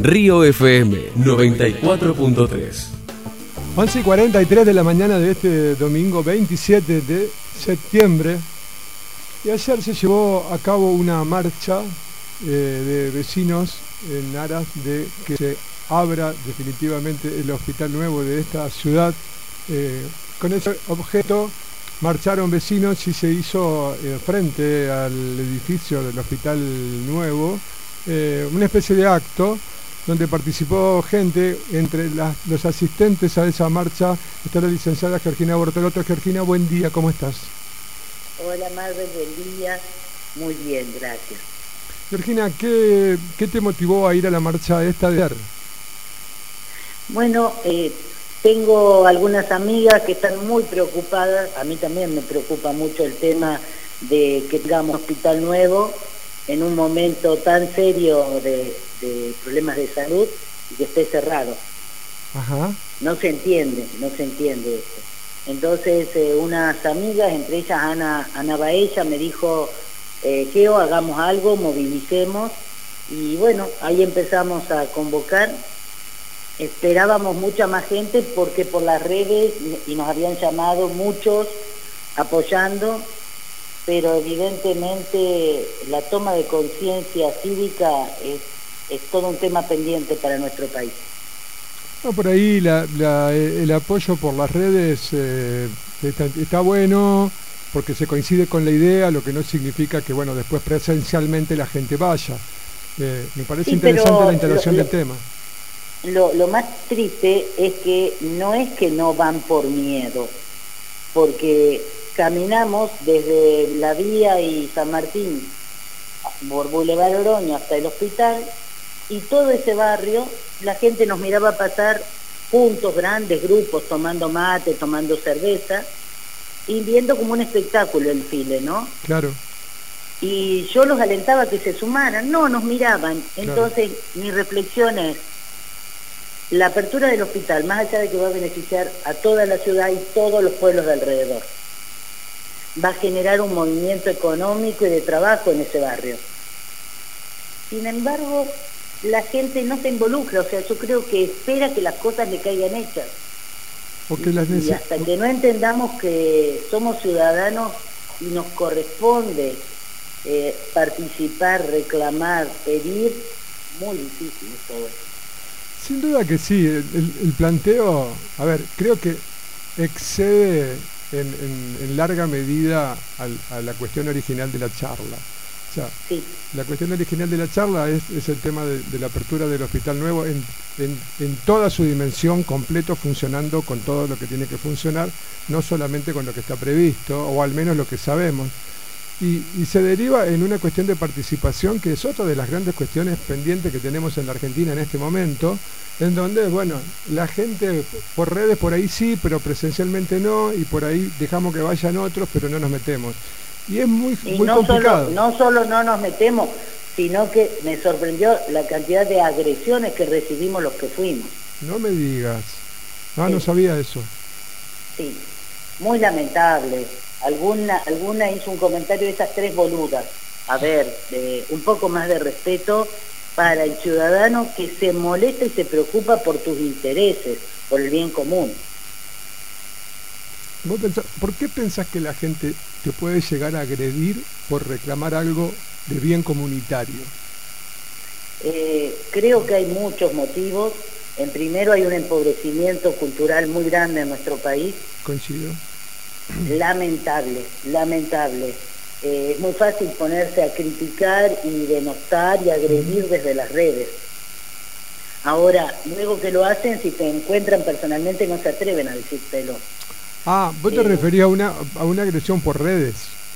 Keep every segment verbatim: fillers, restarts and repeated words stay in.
Río F M noventa y cuatro punto tres. once y cuarenta y tres de la mañana de este domingo veintisiete de septiembre. Y ayer se llevó a cabo una marcha eh, de vecinos en aras de que se abra definitivamente el hospital nuevo de esta ciudad. Eh, con ese objeto marcharon vecinos y se hizo eh, frente al edificio del hospital nuevo eh, una especie de acto donde participó gente. Entre las, los asistentes a esa marcha está la licenciada Georgina Bortolotto. Georgina, buen día, ¿cómo estás? Hola, Marvel, buen día. Muy bien, gracias. Georgina, ¿qué, qué te motivó a ir a la marcha esta de ayer? Bueno, eh, tengo algunas amigas que están muy preocupadas. A mí también me preocupa mucho el tema de que tengamos hospital nuevo en un momento tan serio de, de problemas de salud y que esté cerrado. Ajá. No se entiende, no se entiende esto. Entonces, eh, unas amigas, entre ellas Ana, Ana Baella, me dijo, eh, Geo, hagamos algo, movilicemos. Y bueno, ahí empezamos a convocar. Esperábamos mucha más gente porque por las redes, y nos habían llamado muchos apoyando, pero evidentemente la toma de conciencia cívica es, es todo un tema pendiente para nuestro país. No, por ahí la, la, el apoyo por las redes eh, está, está bueno porque se coincide con la idea, lo que no significa que bueno después presencialmente la gente vaya. Eh, me parece sí, interesante la integración lo, del tema. Lo, lo más triste es que no es que no van por miedo, porque caminamos desde la Vía y San Martín por Boulevard Oroño hasta el hospital, y todo ese barrio la gente nos miraba pasar juntos, grandes grupos, tomando mate, tomando cerveza y viendo como un espectáculo el file, ¿no? Claro. Y yo los alentaba a que se sumaran, no, nos miraban. Entonces, claro, mi reflexión es, la apertura del hospital, más allá de que va a beneficiar a toda la ciudad y todos los pueblos de alrededor, va a generar un movimiento económico y de trabajo en ese barrio. Sin embargo, la gente no se involucra, o sea, yo creo que espera que las cosas le caigan hechas. Porque las y, y hasta que no entendamos que somos ciudadanos y nos corresponde eh, participar, reclamar, pedir, muy difícil es todo esto. Sin duda que sí, el, el planteo, a ver, creo que excede en, en, en larga medida al, a la cuestión original de la charla. O sea, sí. La cuestión original de la charla es, es el tema de, de la apertura del hospital nuevo en, en, en toda su dimensión, completo, funcionando con todo lo que tiene que funcionar, no solamente con lo que está previsto, o al menos lo que sabemos. Y, y se deriva en una cuestión de participación que es otra de las grandes cuestiones pendientes que tenemos en la Argentina en este momento, en donde, bueno, la gente por redes por ahí sí, pero presencialmente no, y por ahí dejamos que vayan otros, pero no nos metemos. Y es muy, y muy no complicado. Solo, no solo no nos metemos, sino que me sorprendió la cantidad de agresiones que recibimos los que fuimos. No me digas. Ah, sí. No sabía eso. Sí, muy lamentable. Alguna, alguna hizo un comentario de esas tres boludas. A ver, de, un poco más de respeto para el ciudadano que se molesta y se preocupa por tus intereses, por el bien común. ¿Vos pensás, ¿por qué pensás que la gente te puede llegar a agredir por reclamar algo de bien comunitario? Eh, creo que hay muchos motivos. En primero, hay un empobrecimiento cultural muy grande en nuestro país. Coincido. Lamentable, lamentable. Eh, es muy fácil ponerse a criticar y denostar y agredir uh-huh. desde las redes. Ahora, luego que lo hacen, si te encuentran personalmente, no se atreven a decírtelo. Ah, vos te eh, referías a una, a una agresión por redes.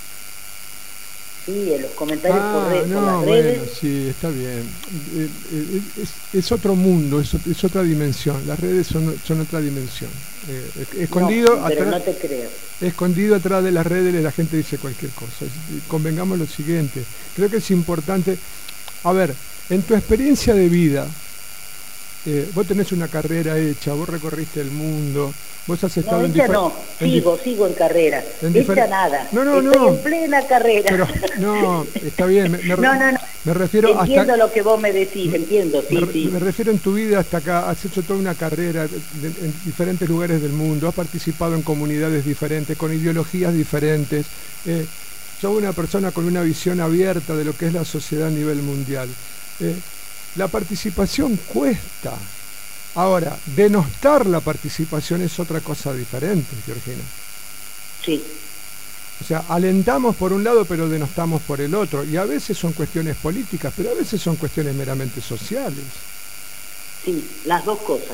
Sí, en los comentarios ah, por, red, no, por las bueno, redes. Sí, está bien. Es, es, es otro mundo, es, es otra dimensión. Las redes son, son otra dimensión. Eh, escondido, no, pero atrás, no te creo. Escondido atrás de las redes la gente dice cualquier cosa. Convengamos lo siguiente. Creo que es importante. A ver, en tu experiencia de vida, eh, vos tenés una carrera hecha, vos recorriste el mundo, vos has estado no, en ella difer- no, en sigo, sigo en carrera, en ella difer- nada, no, no, estoy no. en plena carrera. Pero, no, está bien, me, me, no, no, no. me refiero entiendo hasta... lo que vos me decís, entiendo, sí, me, sí. me refiero en tu vida hasta acá, has hecho toda una carrera de, de, en diferentes lugares del mundo, has participado en comunidades diferentes, con ideologías diferentes, eh, sos una persona con una visión abierta de lo que es la sociedad a nivel mundial. Eh, la participación cuesta. Ahora, denostar la participación es otra cosa diferente, Georgina. Sí. O sea, alentamos por un lado, pero denostamos por el otro. Y a veces son cuestiones políticas, pero a veces son cuestiones meramente sociales. Sí, las dos cosas.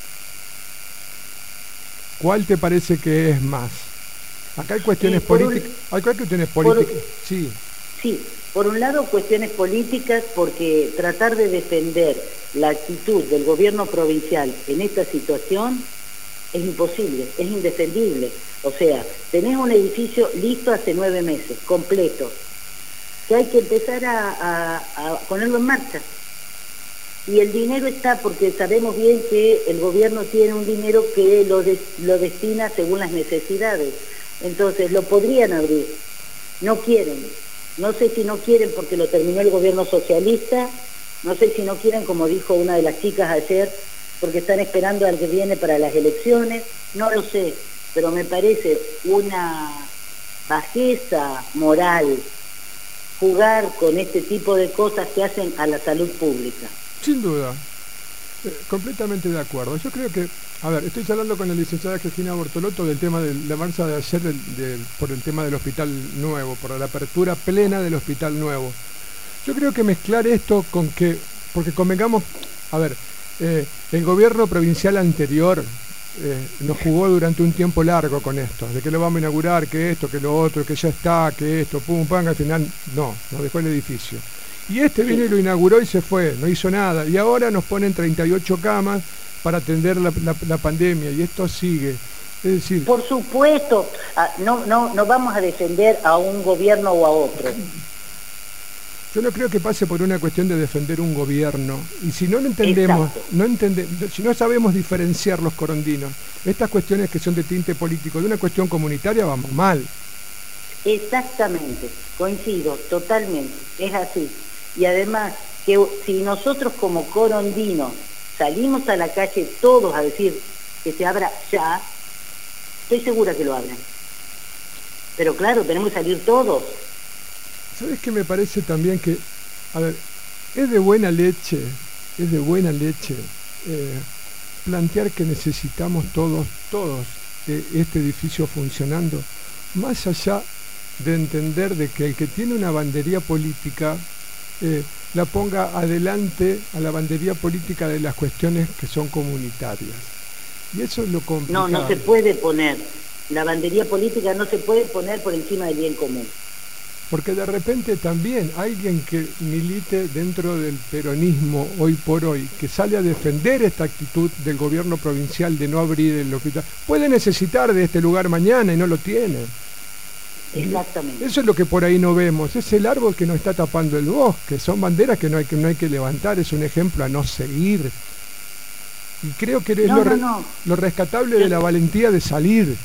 ¿Cuál te parece que es más? Acá hay cuestiones Sí, por políticas. un- Hay cuestiones políticas. un- Sí. Sí, por un lado cuestiones políticas, porque tratar de defender la actitud del gobierno provincial en esta situación es imposible, es indefendible. O sea, tenés un edificio listo hace nueve meses, completo, que hay que empezar a, a, a ponerlo en marcha. Y el dinero está, porque sabemos bien que el gobierno tiene un dinero que lo, de, lo destina según las necesidades. Entonces, lo podrían abrir. No quieren. No sé si no quieren porque lo terminó el gobierno socialista, no sé si no quieren, como dijo una de las chicas ayer, porque están esperando al que viene para las elecciones, no lo sé, pero me parece una bajeza moral jugar con este tipo de cosas que hacen a la salud pública. Sin duda. Eh, completamente de acuerdo. Yo creo que, a ver, estoy hablando con la licenciada Georgina Bortolotto del tema de la marcha de ayer del, del, por el tema del hospital nuevo, por la apertura plena del hospital nuevo. Yo creo que mezclar esto con que, porque convengamos, a ver, eh, el gobierno provincial anterior eh, nos jugó durante un tiempo largo con esto, de que lo vamos a inaugurar, que esto, que lo otro, que ya está, que esto, pum, pam, al final no, nos dejó el edificio. Y este vino y lo inauguró y se fue, no hizo nada. Y ahora nos ponen treinta y ocho camas para atender la, la, la pandemia, y esto sigue. Es decir... Por supuesto, no, no, no vamos a defender a un gobierno o a otro. Yo no creo que pase por una cuestión de defender un gobierno. Y si no lo entendemos, no entende, si no sabemos diferenciar los corondinos, estas cuestiones que son de tinte político, de una cuestión comunitaria, vamos mal. Exactamente, coincido, totalmente, es así. Y además, que si nosotros como corondinos salimos a la calle todos a decir que se abra ya, estoy segura que lo abran. Pero claro, tenemos que salir todos. ¿Sabes qué me parece también que, a ver, es de buena leche, es de buena leche eh, plantear que necesitamos todos, todos eh, este edificio funcionando, más allá de entender de que el que tiene una bandería política eh, la ponga adelante a la bandería política de las cuestiones que son comunitarias. Y eso es lo complicado. No, no se puede poner, la bandería política no se puede poner por encima del bien común. Porque de repente también alguien que milite dentro del peronismo hoy por hoy, que sale a defender esta actitud del gobierno provincial de no abrir el hospital, puede necesitar de este lugar mañana y no lo tiene. Exactamente. Eso es lo que por ahí no vemos, es el árbol que nos está tapando el bosque, son banderas que no hay que, no hay que levantar, es un ejemplo a no seguir. Y creo que es no, lo, no, re, no. lo rescatable de la valentía de salir.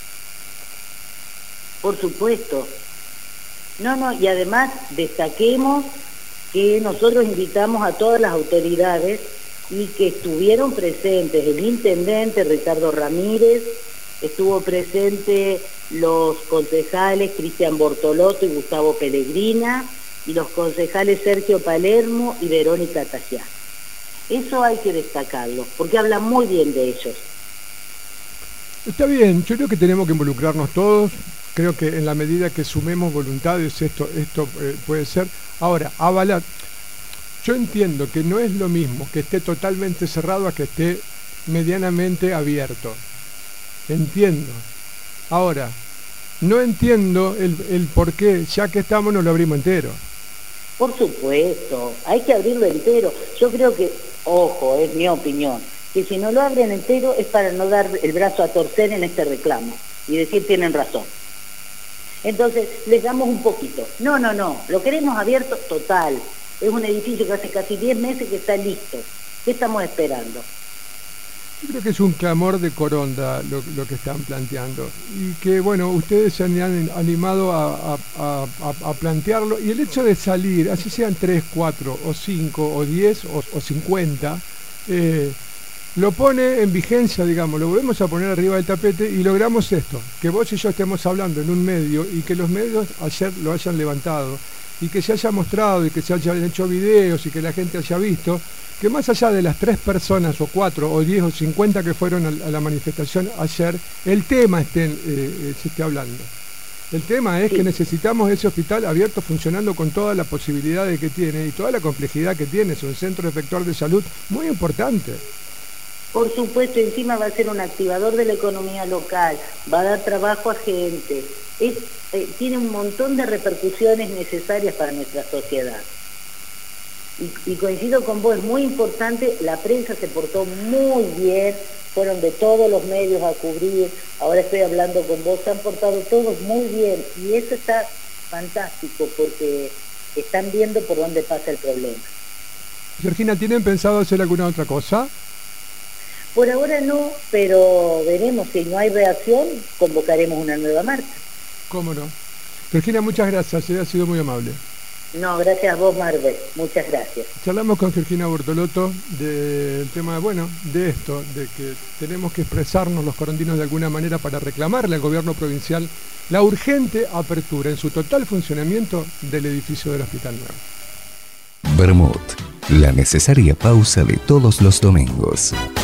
Por supuesto. No, no, y además destaquemos que nosotros invitamos a todas las autoridades y que estuvieron presentes el intendente Ricardo Ramírez, estuvo presente los concejales Cristian Bortolotto y Gustavo Pellegrina, y los concejales Sergio Palermo y Verónica Tajiá. Eso hay que destacarlo, porque hablan muy bien de ellos. Está bien, yo creo que tenemos que involucrarnos todos. Creo que en la medida que sumemos voluntades esto, esto eh, puede ser. Ahora, avalar. Yo entiendo que no es lo mismo que esté totalmente cerrado a que esté medianamente abierto. Entiendo. Ahora, no entiendo el, el por qué, ya que estamos, no lo abrimos entero. Por supuesto, hay que abrirlo entero. Yo creo que, ojo, es mi opinión, que si no lo abren entero es para no dar el brazo a torcer en este reclamo y decir tienen razón. Entonces, les damos un poquito. No, no, no, lo queremos abierto total. Es un edificio que hace casi diez meses que está listo. ¿Qué estamos esperando? Yo creo que es un clamor de Coronda lo, lo que están planteando y que, bueno, ustedes se han animado a, a, a, a plantearlo, y el hecho de salir, así sean tres, cuatro o cinco o diez o, o cincuenta, eh, lo pone en vigencia, digamos, lo volvemos a poner arriba del tapete y logramos esto, que vos y yo estemos hablando en un medio y que los medios ayer lo hayan levantado y que se haya mostrado y que se hayan hecho videos y que la gente haya visto que más allá de las tres personas o cuatro o diez o cincuenta que fueron a la manifestación ayer, el tema esté, eh, se esté hablando. El tema es sí. que necesitamos ese hospital abierto, funcionando con todas las posibilidades que tiene y toda la complejidad que tiene. Es un centro efectuar de salud muy importante. Por supuesto, encima va a ser un activador de la economía local, va a dar trabajo a gente, es, eh, tiene un montón de repercusiones necesarias para nuestra sociedad. Y, y coincido con vos, es muy importante, la prensa se portó muy bien, fueron de todos los medios a cubrir, ahora estoy hablando con vos, se han portado todos muy bien, y eso está fantástico porque están viendo por dónde pasa el problema. Georgina, ¿tienen pensado hacer alguna otra cosa? Por ahora no, pero veremos, si no hay reacción, convocaremos una nueva marcha. ¿Cómo no? Georgina, muchas gracias, eh, ha sido muy amable. No, gracias a vos, Marvel, muchas gracias. Charlamos con Georgina Bortolotto del tema, bueno, de esto, de que tenemos que expresarnos los corondinos de alguna manera para reclamarle al gobierno provincial la urgente apertura en su total funcionamiento del edificio del Hospital Nuevo. Vermut, la necesaria pausa de todos los domingos.